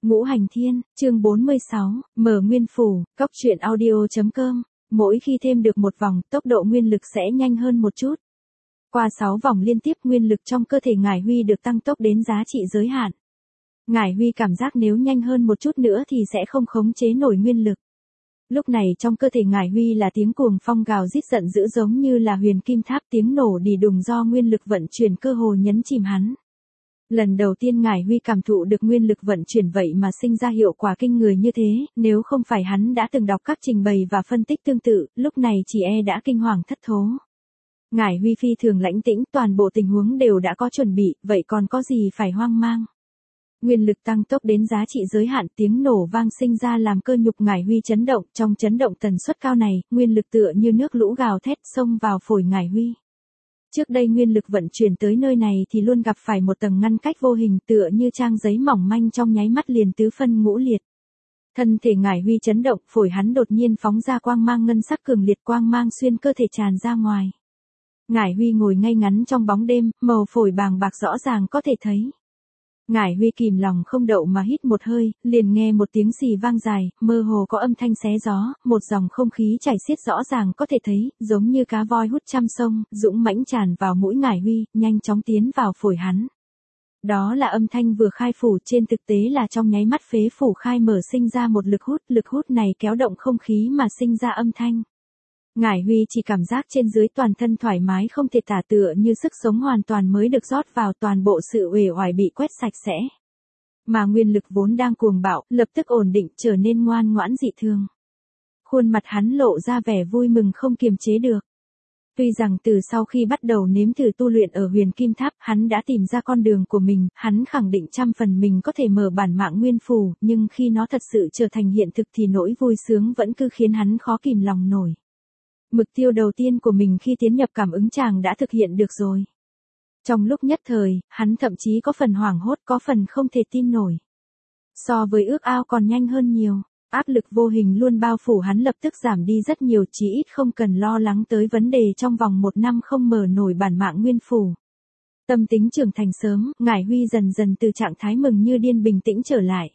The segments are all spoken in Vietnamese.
Ngũ Hành Thiên, chương 46, mở nguyên phủ, cốc truyện audio.com. Mỗi khi thêm được một vòng, tốc độ nguyên lực sẽ nhanh hơn một chút. Qua 6 vòng liên tiếp, nguyên lực trong cơ thể Ngải Huy được tăng tốc đến giá trị giới hạn. Ngải Huy cảm giác nếu nhanh hơn một chút nữa thì sẽ không khống chế nổi nguyên lực. Lúc này trong cơ thể Ngải Huy là tiếng cuồng phong gào rít giận dữ giống như là huyền kim tháp, tiếng nổ đì đùng do nguyên lực vận chuyển cơ hồ nhấn chìm hắn. Lần đầu tiên Ngải Huy cảm thụ được nguyên lực vận chuyển vậy mà sinh ra hiệu quả kinh người như thế, nếu không phải hắn đã từng đọc các trình bày và phân tích tương tự, lúc này chỉ đã kinh hoàng thất thố. Ngải Huy phi thường lãnh tĩnh, toàn bộ tình huống đều đã có chuẩn bị, vậy còn có gì phải hoang mang. Nguyên lực tăng tốc đến giá trị giới hạn, tiếng nổ vang sinh ra làm cơ nhục Ngải Huy chấn động, trong chấn động tần suất cao này, nguyên lực tựa như nước lũ gào thét xông vào phổi Ngải Huy. Trước đây nguyên lực vận chuyển tới nơi này thì luôn gặp phải một tầng ngăn cách vô hình tựa như trang giấy mỏng manh trong nháy mắt liền tứ phân ngũ liệt. Thân thể Ngải Huy chấn động, phổi hắn đột nhiên phóng ra quang mang ngân sắc cường liệt, quang mang xuyên cơ thể tràn ra ngoài. Ngải Huy ngồi ngay ngắn trong bóng đêm, màu phổi bàng bạc rõ ràng có thể thấy. Ngải Huy kìm lòng không đậu mà hít một hơi, liền nghe một tiếng xì vang dài, mơ hồ có âm thanh xé gió, một dòng không khí chảy xiết rõ ràng có thể thấy, giống như cá voi hút trăm sông, dũng mãnh tràn vào mũi Ngải Huy, nhanh chóng tiến vào phổi hắn. Đó là âm thanh vừa khai phủ, trên thực tế là trong nháy mắt phế phủ khai mở sinh ra một lực hút này kéo động không khí mà sinh ra âm thanh. Ngải Huy chỉ cảm giác trên dưới toàn thân thoải mái không thể tả, tựa như sức sống hoàn toàn mới được rót vào, toàn bộ sự uể oải bị quét sạch sẽ. Mà nguyên lực vốn đang cuồng bạo, lập tức ổn định, trở nên ngoan ngoãn dị thường. Khuôn mặt hắn lộ ra vẻ vui mừng không kiềm chế được. Tuy rằng từ sau khi bắt đầu nếm thử tu luyện ở Huyền Kim Tháp, hắn đã tìm ra con đường của mình, hắn khẳng định 100% mình có thể mở bản mạng nguyên phù, nhưng khi nó thật sự trở thành hiện thực thì nỗi vui sướng vẫn cứ khiến hắn khó kìm lòng nổi. Mục tiêu đầu tiên của mình khi tiến nhập cảm ứng tràng đã thực hiện được rồi. Trong lúc nhất thời, hắn thậm chí có phần hoảng hốt, có phần không thể tin nổi. So với ước ao còn nhanh hơn nhiều, áp lực vô hình luôn bao phủ hắn lập tức giảm đi rất nhiều, chí ít không cần lo lắng tới vấn đề trong vòng 1 năm không mở nổi bản mạng nguyên phủ. Tâm tính trưởng thành sớm, Ngải Huy dần dần từ trạng thái mừng như điên bình tĩnh trở lại.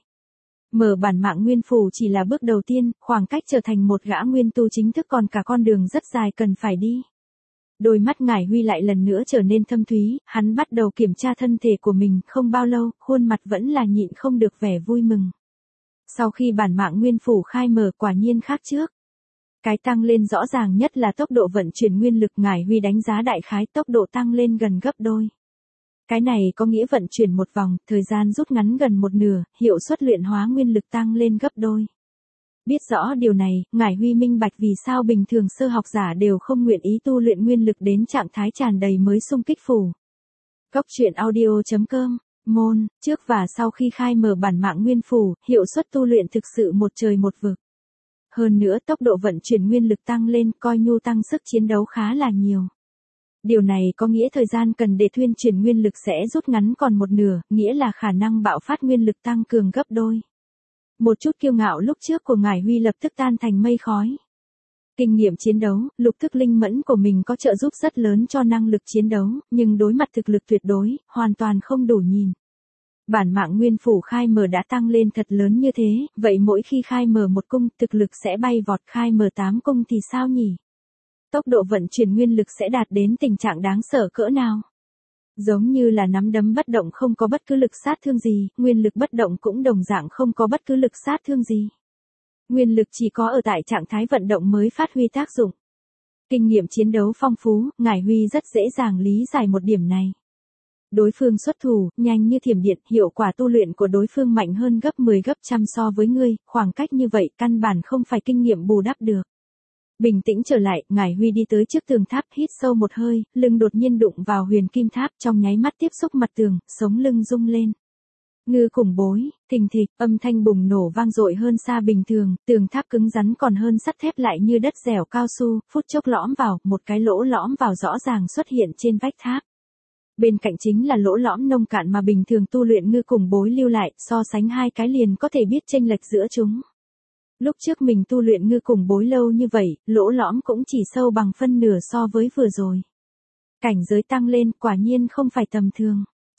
Mở bản mạng nguyên phủ chỉ là bước đầu tiên, khoảng cách trở thành một gã nguyên tu chính thức còn cả con đường rất dài cần phải đi. Đôi mắt Ngải Huy lại lần nữa trở nên thâm thúy, hắn bắt đầu kiểm tra thân thể của mình, không bao lâu, khuôn mặt vẫn là nhịn không được vẻ vui mừng. Sau khi bản mạng nguyên phủ khai mở quả nhiên khác trước. Cái tăng lên rõ ràng nhất là tốc độ vận chuyển nguyên lực, Ngải Huy đánh giá đại khái tốc độ tăng lên gần gấp đôi. Cái này có nghĩa vận chuyển một vòng, thời gian rút ngắn gần một nửa, hiệu suất luyện hóa nguyên lực tăng lên gấp đôi. Biết rõ điều này, Ngải Huy minh bạch vì sao bình thường sơ học giả đều không nguyện ý tu luyện nguyên lực đến trạng thái tràn đầy mới xung kích phủ. Cốc truyện audio.com, môn, trước và sau khi khai mở bản mạng nguyên phủ, hiệu suất tu luyện thực sự một trời một vực. Hơn nữa tốc độ vận chuyển nguyên lực tăng lên, coi như tăng sức chiến đấu khá là nhiều. Điều này có nghĩa thời gian cần để thuyên chuyển nguyên lực sẽ rút ngắn còn một nửa, nghĩa là khả năng bạo phát nguyên lực tăng cường gấp đôi. Một chút kiêu ngạo lúc trước của Ngải Huy lập tức tan thành mây khói. Kinh nghiệm chiến đấu, lục thức linh mẫn của mình có trợ giúp rất lớn cho năng lực chiến đấu, nhưng đối mặt thực lực tuyệt đối, hoàn toàn không đủ nhìn. Bản mạng nguyên phủ khai mở đã tăng lên thật lớn như thế, vậy mỗi khi khai mở một cung, thực lực sẽ bay vọt, khai mở 8 cung thì sao nhỉ? Tốc độ vận chuyển nguyên lực sẽ đạt đến tình trạng đáng sợ cỡ nào? Giống như là nắm đấm bất động không có bất cứ lực sát thương gì, nguyên lực bất động cũng đồng dạng không có bất cứ lực sát thương gì. Nguyên lực chỉ có ở tại trạng thái vận động mới phát huy tác dụng. Kinh nghiệm chiến đấu phong phú, Ngải Huy rất dễ dàng lý giải một điểm này. Đối phương xuất thủ, nhanh như thiểm điện, hiệu quả tu luyện của đối phương mạnh hơn gấp 10 gấp trăm so với ngươi, khoảng cách như vậy căn bản không phải kinh nghiệm bù đắp được. Bình tĩnh trở lại, Ngải Huy đi tới trước tường tháp, hít sâu một hơi, lưng đột nhiên đụng vào Huyền Kim Tháp, trong nháy mắt tiếp xúc mặt tường, sống lưng rung lên. Ngư cùng bối, thình thịch, âm thanh bùng nổ vang dội hơn xa bình thường, tường tháp cứng rắn còn hơn sắt thép lại như đất dẻo cao su, phút chốc lõm vào, một cái lỗ lõm vào rõ ràng xuất hiện trên vách tháp. Bên cạnh chính là lỗ lõm nông cạn mà bình thường tu luyện ngư cùng bối lưu lại, so sánh hai cái liền có thể biết chênh lệch giữa chúng. Lúc trước mình tu luyện ngư cùng bối lâu như vậy, lỗ lõm cũng chỉ sâu bằng phân nửa so với vừa rồi. Cảnh giới tăng lên, quả nhiên không phải tầm thường.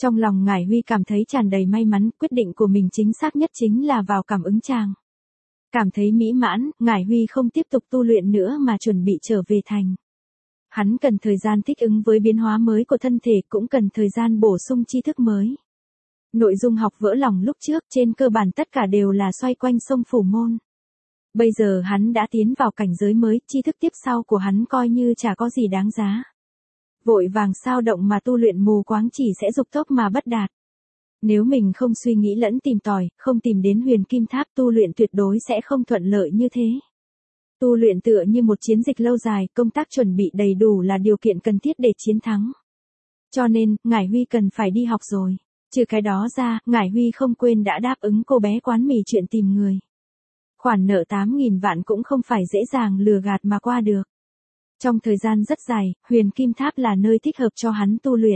Trong lòng Ngải Huy cảm thấy tràn đầy may mắn, quyết định của mình chính xác nhất chính là vào cảm ứng tràng. Cảm thấy mỹ mãn, Ngải Huy không tiếp tục tu luyện nữa mà chuẩn bị trở về thành. Hắn cần thời gian thích ứng với biến hóa mới của thân thể, cũng cần thời gian bổ sung tri thức mới. Nội dung học vỡ lòng lúc trước trên cơ bản tất cả đều là xoay quanh sông Phủ Môn. Bây giờ hắn đã tiến vào cảnh giới mới, tri thức tiếp sau của hắn coi như chả có gì đáng giá. Vội vàng sao động mà tu luyện mù quáng chỉ sẽ dục tốc mà bất đạt. Nếu mình không suy nghĩ lẫn tìm tòi, không tìm đến huyền kim tháp, tu luyện tuyệt đối sẽ không thuận lợi như thế. Tu luyện tựa như một chiến dịch lâu dài, công tác chuẩn bị đầy đủ là điều kiện cần thiết để chiến thắng. Cho nên, Ngải Huy cần phải đi học rồi. Trừ cái đó ra, Ngải Huy không quên đã đáp ứng cô bé quán mì chuyện tìm người. Khoản nợ 8.000 vạn cũng không phải dễ dàng lừa gạt mà qua được. Trong thời gian rất dài, huyền kim tháp là nơi thích hợp cho hắn tu luyện.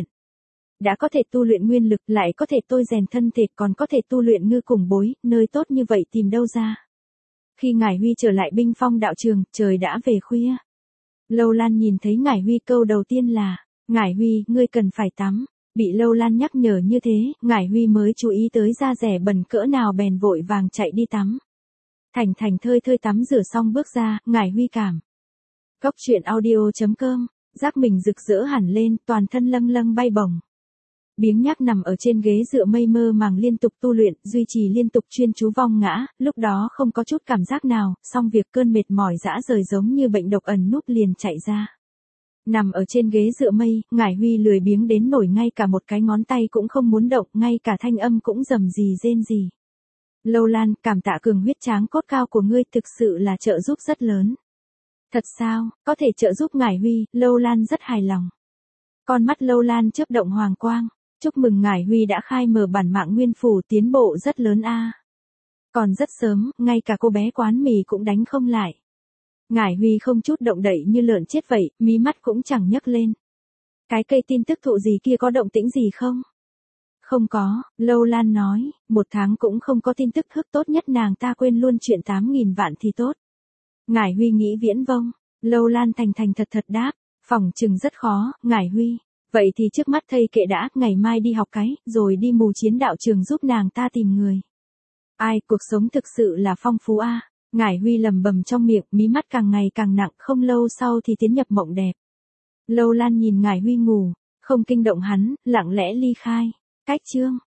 Đã có thể tu luyện nguyên lực, lại có thể tôi rèn thân thể, còn có thể tu luyện ngư cùng bối, nơi tốt như vậy tìm đâu ra. Khi Ngải Huy trở lại Binh Phong đạo trường, trời đã về khuya. Lâu Lan nhìn thấy Ngải Huy câu đầu tiên là, Ngải Huy, ngươi cần phải tắm. Bị Lâu Lan nhắc nhở như thế, Ngải Huy mới chú ý tới da rẻ bẩn cỡ nào, bèn vội vàng chạy đi tắm. Thành thành thơi thơi tắm rửa xong bước ra, Ngải Huy cảm. Cốc truyện audio.com, giác mình rực rỡ hẳn lên, toàn thân lâng lâng bay bổng. Biếng nhác nằm ở trên ghế dựa mây mơ màng liên tục tu luyện, duy trì liên tục chuyên chú vong ngã, lúc đó không có chút cảm giác nào, xong việc cơn mệt mỏi dã rời giống như bệnh độc ẩn núp liền chạy ra. Nằm ở trên ghế dựa mây, Ngải Huy lười biếng đến nổi ngay cả một cái ngón tay cũng không muốn động, ngay cả thanh âm cũng rầm rì rên rì. Lâu Lan, cảm tạ cường huyết tráng cốt cao của ngươi, thực sự là trợ giúp rất lớn. Thật sao, có thể trợ giúp Ngải Huy, Lâu Lan rất hài lòng. Con mắt Lâu Lan chớp động hoàng quang, chúc mừng Ngải Huy đã khai mở bản mạng nguyên phủ, tiến bộ rất lớn a. Còn rất sớm, ngay cả cô bé quán mì cũng đánh không lại. Ngải Huy không chút động đậy như lợn chết vậy, mí mắt cũng chẳng nhấc lên. Cái cây tin tức thụ gì kia có động tĩnh gì không? Không có, Lâu Lan nói, 1 tháng cũng không có tin tức hức, tốt nhất nàng ta quên luôn chuyện 8.000 vạn thì tốt. Ngải Huy nghĩ viễn vông, Lâu Lan thành thành thật thật đáp, phỏng chừng rất khó, Ngải Huy. Vậy thì trước mắt thây kệ đã, ngày mai đi học cái, rồi đi mù chiến đạo trường giúp nàng ta tìm người. Ai, cuộc sống thực sự là phong phú a. Ngải Huy lầm bầm trong miệng, mí mắt càng ngày càng nặng, không lâu sau thì tiến nhập mộng đẹp. Lâu Lan nhìn Ngải Huy ngủ, không kinh động hắn, lặng lẽ ly khai. Cách chương